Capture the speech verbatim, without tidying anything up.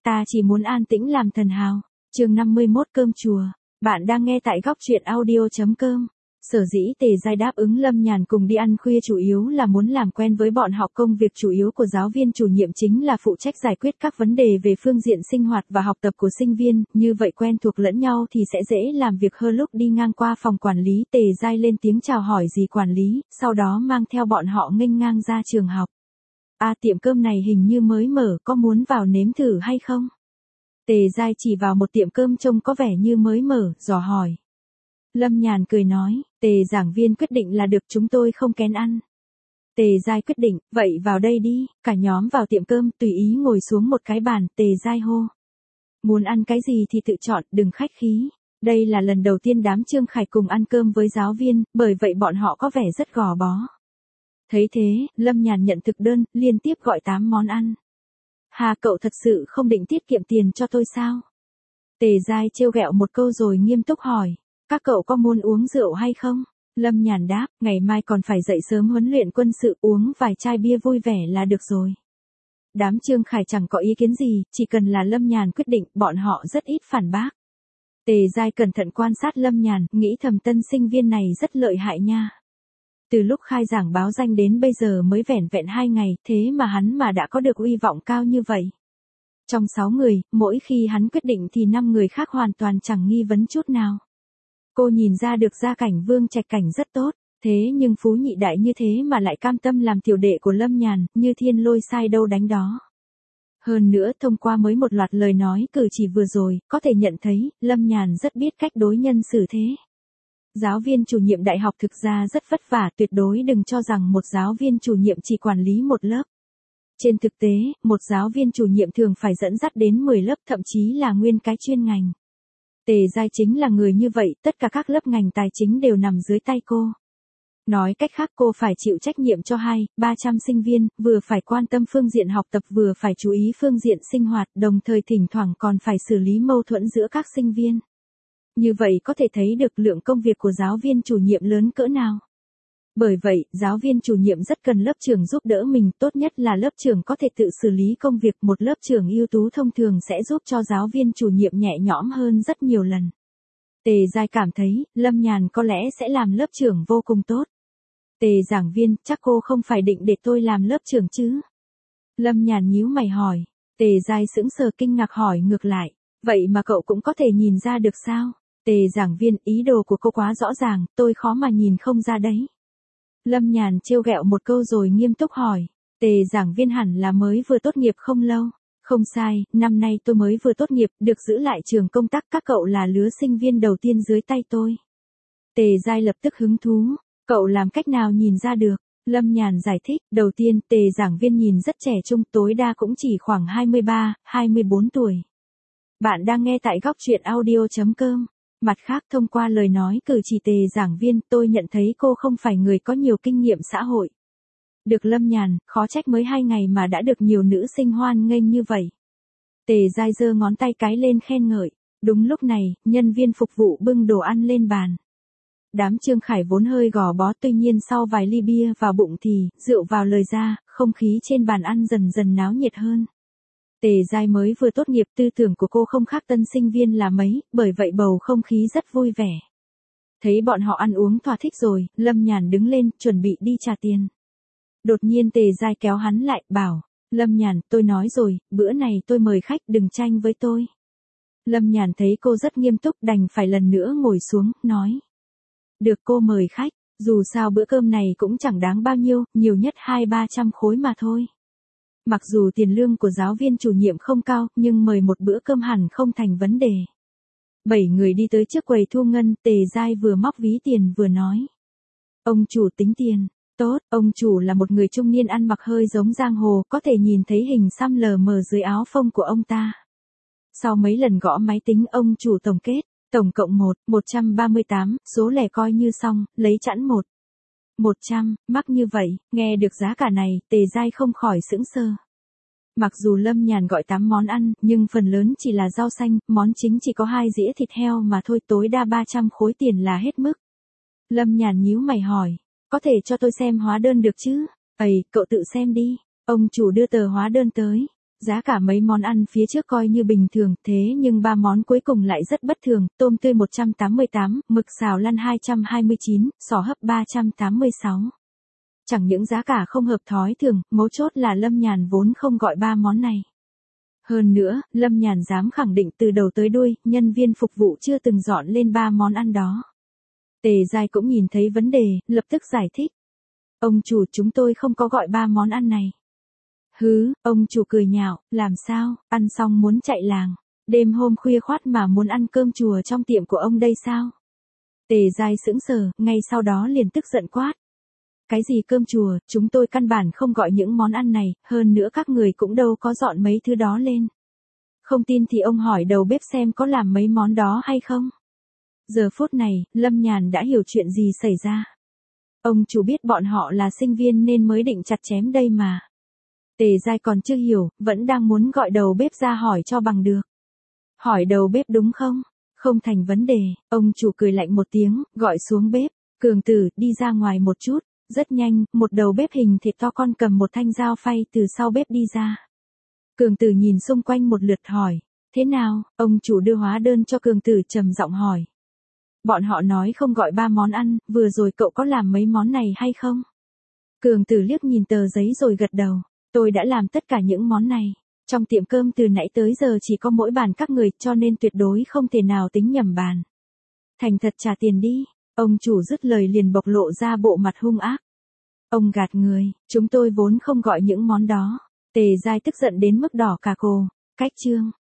ta chỉ muốn an tĩnh làm thần hào. Chương năm mươi mốt cơm chùa. Bạn đang nghe tại góc truyện audio chấm com. Sở dĩ Tề Giai đáp ứng Lâm Nhàn cùng đi ăn khuya chủ yếu là muốn làm quen với bọn họ. Công việc chủ yếu của giáo viên chủ nhiệm chính là phụ trách giải quyết các vấn đề về phương diện sinh hoạt và học tập của sinh viên, như vậy quen thuộc lẫn nhau thì sẽ dễ làm việc hơn. Lúc đi ngang qua phòng quản lý, Tề Giai lên tiếng chào hỏi dì quản lý, sau đó mang theo bọn họ nghênh ngang ra trường học. À, tiệm cơm này hình như mới mở, có muốn vào nếm thử hay không? Tề Giai chỉ vào một tiệm cơm trông có vẻ như mới mở, dò hỏi. Lâm Nhàn cười nói, Tề giảng viên quyết định là được, chúng tôi không kén ăn. Tề Giai quyết định, vậy vào đây đi. Cả nhóm vào tiệm cơm, tùy ý ngồi xuống một cái bàn. Tề Giai hô, muốn ăn cái gì thì tự chọn, đừng khách khí. Đây là lần đầu tiên đám Trương Khải cùng ăn cơm với giáo viên, bởi vậy bọn họ có vẻ rất gò bó. Thấy thế, Lâm Nhàn nhận thực đơn, liên tiếp gọi tám món ăn. Hà, cậu thật sự không định tiết kiệm tiền cho tôi sao? Tề Giai trêu ghẹo một câu rồi nghiêm túc hỏi. Các cậu có muốn uống rượu hay không? Lâm Nhàn đáp, ngày mai còn phải dậy sớm huấn luyện quân sự, uống vài chai bia vui vẻ là được rồi. Đám Trương Khải chẳng có ý kiến gì, chỉ cần là Lâm Nhàn quyết định, bọn họ rất ít phản bác. Tề Giai cẩn thận quan sát Lâm Nhàn, nghĩ thầm tân sinh viên này rất lợi hại nha. Từ lúc khai giảng báo danh đến bây giờ mới vẻn vẹn hai ngày, thế mà hắn mà đã có được uy vọng cao như vậy. Trong sáu người, mỗi khi hắn quyết định thì năm người khác hoàn toàn chẳng nghi vấn chút nào. Cô nhìn ra được gia cảnh Vương Trạch Cảnh rất tốt, thế nhưng phú nhị đại như thế mà lại cam tâm làm tiểu đệ của Lâm Nhàn, như thiên lôi sai đâu đánh đó. Hơn nữa, thông qua mới một loạt lời nói cử chỉ vừa rồi, có thể nhận thấy, Lâm Nhàn rất biết cách đối nhân xử thế. Giáo viên chủ nhiệm đại học thực ra rất vất vả, tuyệt đối đừng cho rằng một giáo viên chủ nhiệm chỉ quản lý một lớp. Trên thực tế, một giáo viên chủ nhiệm thường phải dẫn dắt đến mười lớp, thậm chí là nguyên cái chuyên ngành. Tề Giai chính là người như vậy, tất cả các lớp ngành tài chính đều nằm dưới tay cô. Nói cách khác, cô phải chịu trách nhiệm cho hai, ba trăm sinh viên, vừa phải quan tâm phương diện học tập vừa phải chú ý phương diện sinh hoạt, đồng thời thỉnh thoảng còn phải xử lý mâu thuẫn giữa các sinh viên. Như vậy có thể thấy được lượng công việc của giáo viên chủ nhiệm lớn cỡ nào. Bởi vậy, giáo viên chủ nhiệm rất cần lớp trưởng giúp đỡ mình, tốt nhất là lớp trưởng có thể tự xử lý công việc. Một lớp trưởng ưu tú thông thường sẽ giúp cho giáo viên chủ nhiệm nhẹ nhõm hơn rất nhiều lần. Tề Giai cảm thấy, Lâm Nhàn có lẽ sẽ làm lớp trưởng vô cùng tốt. Tề giảng viên, chắc cô không phải định để tôi làm lớp trưởng chứ? Lâm Nhàn nhíu mày hỏi. Tề Giai sững sờ kinh ngạc hỏi ngược lại, vậy mà cậu cũng có thể nhìn ra được sao? Tề giảng viên, ý đồ của cô quá rõ ràng, tôi khó mà nhìn không ra đấy. Lâm Nhàn trêu ghẹo một câu rồi nghiêm túc hỏi. Tề giảng viên hẳn là mới vừa tốt nghiệp không lâu. Không sai, năm nay tôi mới vừa tốt nghiệp, được giữ lại trường công tác, các cậu là lứa sinh viên đầu tiên dưới tay tôi. Tề Giai lập tức hứng thú. Cậu làm cách nào nhìn ra được? Lâm Nhàn giải thích, đầu tiên, Tề giảng viên nhìn rất trẻ trung, tối đa cũng chỉ khoảng hai mươi ba, hai mươi bốn tuổi. Bạn đang nghe tại góc truyện audio chấm com. Mặt khác, thông qua lời nói cử chỉ Tề giảng viên, tôi nhận thấy cô không phải người có nhiều kinh nghiệm xã hội. Được Lâm Nhàn, khó trách mới hai ngày mà đã được nhiều nữ sinh hoan nghênh như vậy. Tề Giai giơ ngón tay cái lên khen ngợi. Đúng lúc này, nhân viên phục vụ bưng đồ ăn lên bàn. Đám Trương Khải vốn hơi gò bó, tuy nhiên sau vài ly bia vào bụng thì, rượu vào lời ra, không khí trên bàn ăn dần dần náo nhiệt hơn. Tề Giai mới vừa tốt nghiệp, tư tưởng của cô không khác tân sinh viên là mấy, bởi vậy bầu không khí rất vui vẻ. Thấy bọn họ ăn uống thỏa thích rồi, Lâm Nhàn đứng lên, chuẩn bị đi trả tiền. Đột nhiên Tề Giai kéo hắn lại, bảo, Lâm Nhàn, tôi nói rồi, bữa này tôi mời khách, đừng tranh với tôi. Lâm Nhàn thấy cô rất nghiêm túc, đành phải lần nữa ngồi xuống, nói. Được, cô mời khách, dù sao bữa cơm này cũng chẳng đáng bao nhiêu, nhiều nhất hai ba trăm khối mà thôi. Mặc dù tiền lương của giáo viên chủ nhiệm không cao, nhưng mời một bữa cơm hẳn không thành vấn đề. Bảy người đi tới trước quầy thu ngân, Tề Giai vừa móc ví tiền vừa nói. Ông chủ tính tiền. Tốt, ông chủ là một người trung niên ăn mặc hơi giống giang hồ, có thể nhìn thấy hình xăm lờ mờ dưới áo phông của ông ta. Sau mấy lần gõ máy tính, ông chủ tổng kết. Tổng cộng một, một trăm ba mươi tám, số lẻ coi như xong, lấy chẵn một. một trăm, mắc như vậy, nghe được giá cả này, Tề Giai không khỏi sững sờ. Mặc dù Lâm Nhàn gọi tám món ăn, nhưng phần lớn chỉ là rau xanh, món chính chỉ có hai dĩa thịt heo mà thôi, tối đa ba trăm khối tiền là hết mức. Lâm Nhàn nhíu mày hỏi, có thể cho tôi xem hóa đơn được chứ? Ây, cậu tự xem đi. Ông chủ đưa tờ hóa đơn tới. Giá cả mấy món ăn phía trước coi như bình thường, thế nhưng ba món cuối cùng lại rất bất thường, tôm tươi một trăm tám mươi tám, mực xào lăn hai trăm hai mươi chín, sò hấp ba trăm tám mươi sáu. Chẳng những giá cả không hợp thói thường, mấu chốt là Lâm Nhàn vốn không gọi ba món này. Hơn nữa, Lâm Nhàn dám khẳng định từ đầu tới đuôi, nhân viên phục vụ chưa từng dọn lên ba món ăn đó. Tề Giai cũng nhìn thấy vấn đề, lập tức giải thích. Ông chủ, chúng tôi không có gọi ba món ăn này. Hứ, ông chủ cười nhạo, làm sao, ăn xong muốn chạy làng. Đêm hôm khuya khoắt mà muốn ăn cơm chùa trong tiệm của ông đây sao? Tề Giai sững sờ, ngay sau đó liền tức giận quát. Cái gì cơm chùa, chúng tôi căn bản không gọi những món ăn này, hơn nữa các người cũng đâu có dọn mấy thứ đó lên. Không tin thì ông hỏi đầu bếp xem có làm mấy món đó hay không. Giờ phút này, Lâm Nhàn đã hiểu chuyện gì xảy ra. Ông chủ biết bọn họ là sinh viên nên mới định chặt chém đây mà. Tề Giai còn chưa hiểu, vẫn đang muốn gọi đầu bếp ra hỏi cho bằng được. Hỏi đầu bếp đúng không? Không thành vấn đề, ông chủ cười lạnh một tiếng, gọi xuống bếp. Cường Tử, đi ra ngoài một chút. Rất nhanh, một đầu bếp hình thịt to con cầm một thanh dao phay từ sau bếp đi ra. Cường Tử nhìn xung quanh một lượt hỏi. Thế nào? Ông chủ đưa hóa đơn cho Cường Tử trầm giọng hỏi. Bọn họ nói không gọi ba món ăn, vừa rồi cậu có làm mấy món này hay không? Cường Tử liếc nhìn tờ giấy rồi gật đầu. Tôi đã làm tất cả những món này. Trong tiệm cơm từ nãy tới giờ chỉ có mỗi bàn các người cho nên tuyệt đối không thể nào tính nhầm bàn. Thành thật trả tiền đi. Ông chủ dứt lời liền bộc lộ ra bộ mặt hung ác. Ông gạt người, chúng tôi vốn không gọi những món đó. Tề Giai tức giận đến mức đỏ cả cổ. Cách chương.